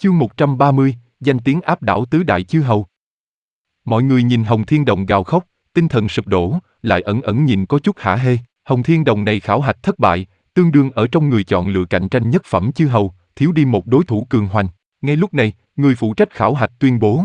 Chương 130, danh tiếng áp đảo tứ đại chư hầu. Mọi người nhìn Hồng Thiên Đồng gào khóc, tinh thần sụp đổ, lại ẩn ẩn nhìn có chút hả hê. Hồng Thiên Đồng này khảo hạch thất bại, tương đương ở trong người chọn lựa cạnh tranh nhất phẩm chư hầu, thiếu đi một đối thủ cường hoành. Ngay lúc này, người phụ trách khảo hạch tuyên bố.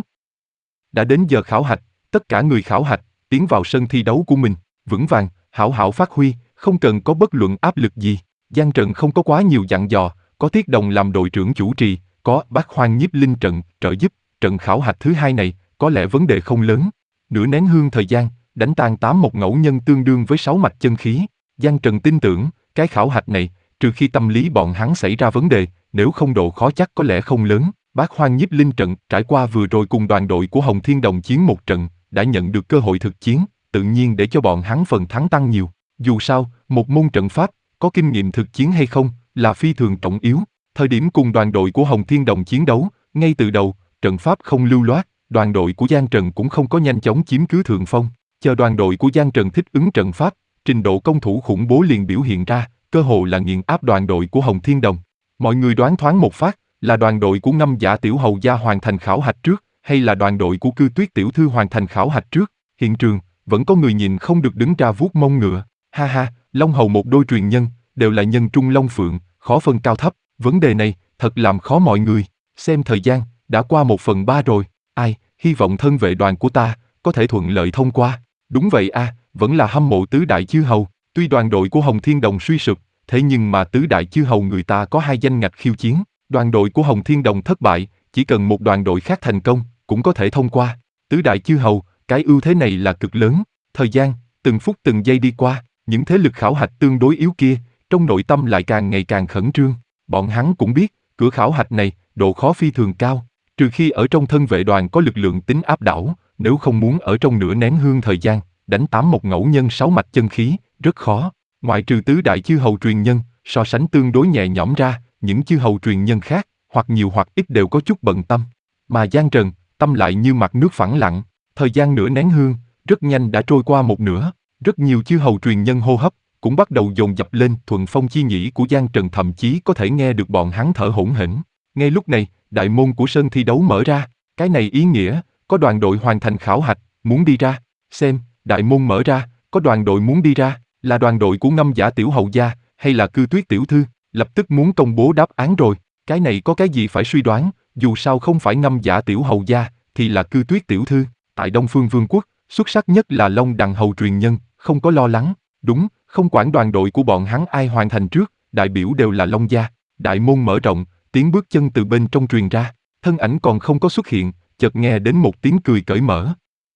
Đã đến giờ khảo hạch, tất cả người khảo hạch, tiến vào sân thi đấu của mình, vững vàng, hảo hảo phát huy, không cần có bất luận áp lực gì. Giang trận không có quá nhiều dặn dò, có Thiết Đồng làm đội trưởng chủ trì, có Bát Hoang Nhiếp Linh trận trợ giúp. Trận khảo hạch thứ hai này, có lẽ vấn đề không lớn. Nửa nén hương thời gian, đánh tan 81 ngẫu nhân tương đương với 6 mạch chân khí. Giang Trần tin tưởng, cái khảo hạch này, trừ khi tâm lý bọn hắn xảy ra vấn đề, nếu không độ khó chắc có lẽ không lớn. Bát Hoang Nhiếp Linh trận trải qua vừa rồi cùng đoàn đội của Hồng Thiên Đồng chiến một trận, đã nhận được cơ hội thực chiến, tự nhiên để cho bọn hắn phần thắng tăng nhiều. Dù sao, một môn trận pháp, có kinh nghiệm thực chiến hay không, là phi thường trọng yếu. Thời điểm cùng đoàn đội của Hồng Thiên Đồng chiến đấu, ngay từ đầu, trận pháp không lưu loát, đoàn đội của Giang Trần cũng không có nhanh chóng chiếm cứ thượng phong. Chờ đoàn đội của Giang Trần thích ứng trận pháp, trình độ công thủ khủng bố liền biểu hiện ra, cơ hồ là nghiền áp đoàn đội của Hồng Thiên Đồng. Mọi người đoán thoáng một phát, là đoàn đội của Ngâm Giả Tiểu Hầu gia hoàn thành khảo hạch trước, hay là đoàn đội của Cư Tuyết Tiểu Thư hoàn thành khảo hạch trước. Hiện trường, vẫn có người nhìn không được đứng ra vuốt mông ngựa. Ha ha, Long Hầu một đôi truyền nhân, đều là nhân trung long phượng, khó phân cao thấp. Vấn đề này, thật làm khó mọi người. Xem thời gian, đã qua 1/3 rồi. Ai, hy vọng thân vệ đoàn của ta, có thể thuận lợi thông qua. Đúng vậy a, vẫn là hâm mộ tứ đại chư hầu. Tuy đoàn đội của Hồng Thiên Đồng suy sụp, thế nhưng mà tứ đại chư hầu người ta có 2 danh ngạch khiêu chiến. Đoàn đội của Hồng Thiên Đồng thất bại, chỉ cần một đoàn đội khác thành công, cũng có thể thông qua. Tứ đại chư hầu, cái ưu thế này là cực lớn. Thời gian, từng phút từng giây đi qua, những thế lực khảo hạch tương đối yếu kia, trong nội tâm lại càng ngày càng khẩn trương. Bọn hắn cũng biết, cửa khảo hạch này, độ khó phi thường cao. Trừ khi ở trong thân vệ đoàn có lực lượng tính áp đảo, nếu không muốn ở trong nửa nén hương thời gian, đánh 81 ngẫu nhân 6 mạch chân khí, rất khó. Ngoại trừ tứ đại chư hầu truyền nhân, so sánh tương đối nhẹ nhõm ra, những chư hầu truyền nhân khác, hoặc nhiều hoặc ít đều có chút bận tâm. Mà Giang Trần, tâm lại như mặt nước phẳng lặng. Thời gian nửa nén hương, rất nhanh đã trôi qua một nửa. Rất nhiều chư hầu truyền nhân hô hấp, cũng bắt đầu dồn dập lên. Thuần phong chi nhĩ của Giang Trần thậm chí có thể nghe được bọn hắn thở hổn hển. Ngay lúc này, đại môn của sân thi đấu mở ra. Cái này ý nghĩa, có đoàn đội hoàn thành khảo hạch, muốn đi ra. Xem, đại môn mở ra, có đoàn đội muốn đi ra, là đoàn đội của Ngâm Giả Tiểu Hầu gia, hay là Cư Tuyết Tiểu Thư, lập tức muốn công bố đáp án rồi. Cái này có cái gì phải suy đoán, dù sao không phải Ngâm Giả Tiểu Hầu gia, thì là Cư Tuyết Tiểu Thư. Tại Đông Phương Vương quốc, xuất sắc nhất là Long Đằng Hầu truyền nhân, không có lo lắng. Đúng, không quản đoàn đội của bọn hắn ai hoàn thành trước, đại biểu đều là Long gia. Đại môn mở rộng, tiếng bước chân từ bên trong truyền ra, thân ảnh còn không có xuất hiện, chợt nghe đến một tiếng cười cởi mở.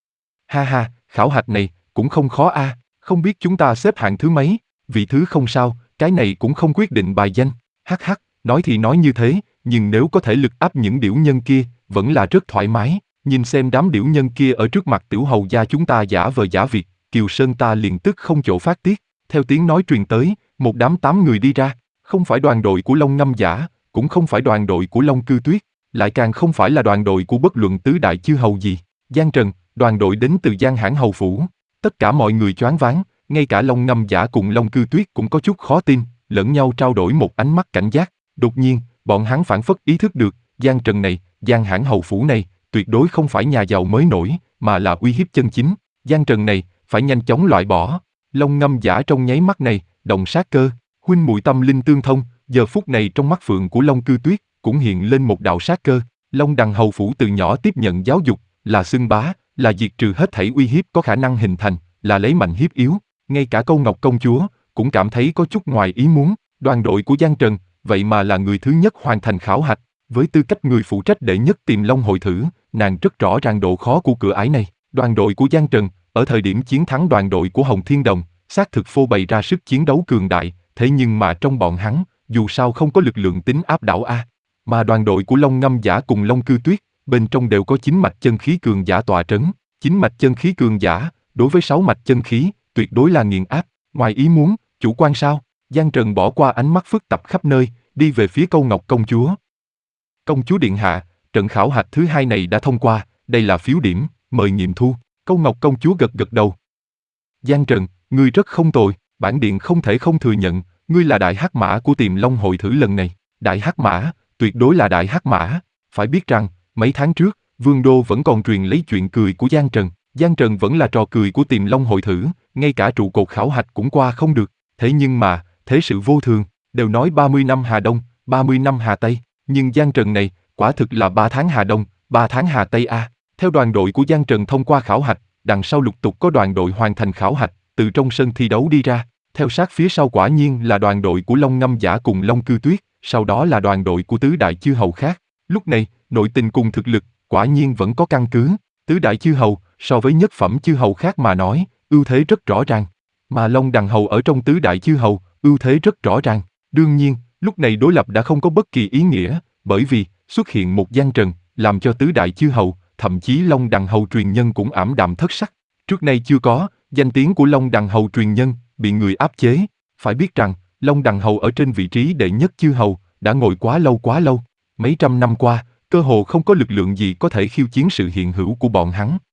Ha ha, khảo hạch này, cũng không khó a, không biết chúng ta xếp hạng thứ mấy, vị thứ không sao, cái này cũng không quyết định bài danh. Hắc hắc, nói thì nói như thế, nhưng nếu có thể lực áp những điểu nhân kia, vẫn là rất thoải mái. Nhìn xem đám điểu nhân kia ở trước mặt Tiểu Hầu gia chúng ta giả vờ giả việc, Kiều Sơn ta liền tức không chỗ phát tiết. Theo tiếng nói truyền tới, một đám 8 người đi ra, không phải đoàn đội của Long Ngâm Giả, cũng không phải đoàn đội của Long Cư Tuyết, lại càng không phải là đoàn đội của bất luận tứ đại chư hầu gì. Giang Trần, đoàn đội đến từ Giang Hãn Hầu Phủ. Tất cả mọi người choáng váng, ngay cả Long Ngâm Giả cùng Long Cư Tuyết cũng có chút khó tin, lẫn nhau trao đổi một ánh mắt cảnh giác. Đột nhiên, bọn hắn phảng phất ý thức được, Giang Trần này, Giang Hãn Hầu Phủ này, tuyệt đối không phải nhà giàu mới nổi, mà là uy hiếp chân chính. Giang Trần này, phải nhanh chóng loại bỏ. Long Ngâm Giả trong nháy mắt này, động sát cơ, huynh muội tâm linh tương thông, giờ phút này trong mắt phượng của Long Cư Tuyết, cũng hiện lên một đạo sát cơ. Long Đằng Hầu Phủ từ nhỏ tiếp nhận giáo dục, là xưng bá, là diệt trừ hết thảy uy hiếp có khả năng hình thành, là lấy mạnh hiếp yếu. Ngay cả Câu Ngọc công chúa, cũng cảm thấy có chút ngoài ý muốn. Đoàn đội của Giang Trần, vậy mà là người thứ nhất hoàn thành khảo hạch. Với tư cách người phụ trách đệ nhất Tiềm Long hội thử, nàng rất rõ ràng độ khó của cửa ải này. Đoàn đội của Giang Trần, ở thời điểm chiến thắng đoàn đội của Hồng Thiên Đồng, xác thực phô bày ra sức chiến đấu cường đại, thế nhưng mà trong bọn hắn, dù sao không có lực lượng tính áp đảo a. Mà đoàn đội của Long Ngâm Giả cùng Long Cư Tuyết, bên trong đều có 9 mạch chân khí cường giả tọa trấn. 9 mạch chân khí cường giả, đối với 6 mạch chân khí, tuyệt đối là nghiền áp. Ngoài ý muốn, chủ quan sao? Giang Trần bỏ qua ánh mắt phức tạp khắp nơi, đi về phía Câu Ngọc công chúa. Công chúa điện hạ, trận khảo hạch thứ 2 này đã thông qua, đây là phiếu điểm, mời nghiệm thu. Câu Ngọc công chúa gật gật đầu. Giang Trần, ngươi rất không tồi, bản điện không thể không thừa nhận, ngươi là đại hắc mã của Tiềm Long hội thử lần này. Đại hắc mã, tuyệt đối là đại hắc mã. Phải biết rằng, mấy tháng trước, Vương Đô vẫn còn truyền lấy chuyện cười của Giang Trần. Giang Trần vẫn là trò cười của Tiềm Long hội thử, ngay cả trụ cột khảo hạch cũng qua không được. Thế nhưng mà, thế sự vô thường, đều nói 30 năm Hà Đông, 30 năm Hà Tây, nhưng Giang Trần này, quả thực là 3 tháng Hà Đông, 3 tháng Hà Tây a. Theo đoàn đội của Giang Trần thông qua khảo hạch, đằng sau lục tục có đoàn đội hoàn thành khảo hạch, từ trong sân thi đấu đi ra. Theo sát phía sau quả nhiên là đoàn đội của Long Ngâm Giả cùng Long Cư Tuyết, sau đó là đoàn đội của tứ đại chư hầu khác. Lúc này, nội tình cùng thực lực, quả nhiên vẫn có căn cứ. Tứ đại chư hầu, so với nhất phẩm chư hầu khác mà nói, ưu thế rất rõ ràng. Mà Long Đằng hầu ở trong tứ đại chư hầu, ưu thế rất rõ ràng. Đương nhiên, lúc này đối lập đã không có bất kỳ ý nghĩa, bởi vì xuất hiện một Giang Trần, làm cho tứ đại chư hầu, thậm chí Long Đằng hầu truyền nhân cũng ảm đạm thất sắc. Trước nay chưa có, danh tiếng của Long Đằng hầu truyền nhân bị người áp chế. Phải biết rằng, Long Đằng hầu ở trên vị trí đệ nhất chư hầu, đã ngồi quá lâu. Mấy trăm năm qua, cơ hồ không có lực lượng gì có thể khiêu chiến sự hiện hữu của bọn hắn.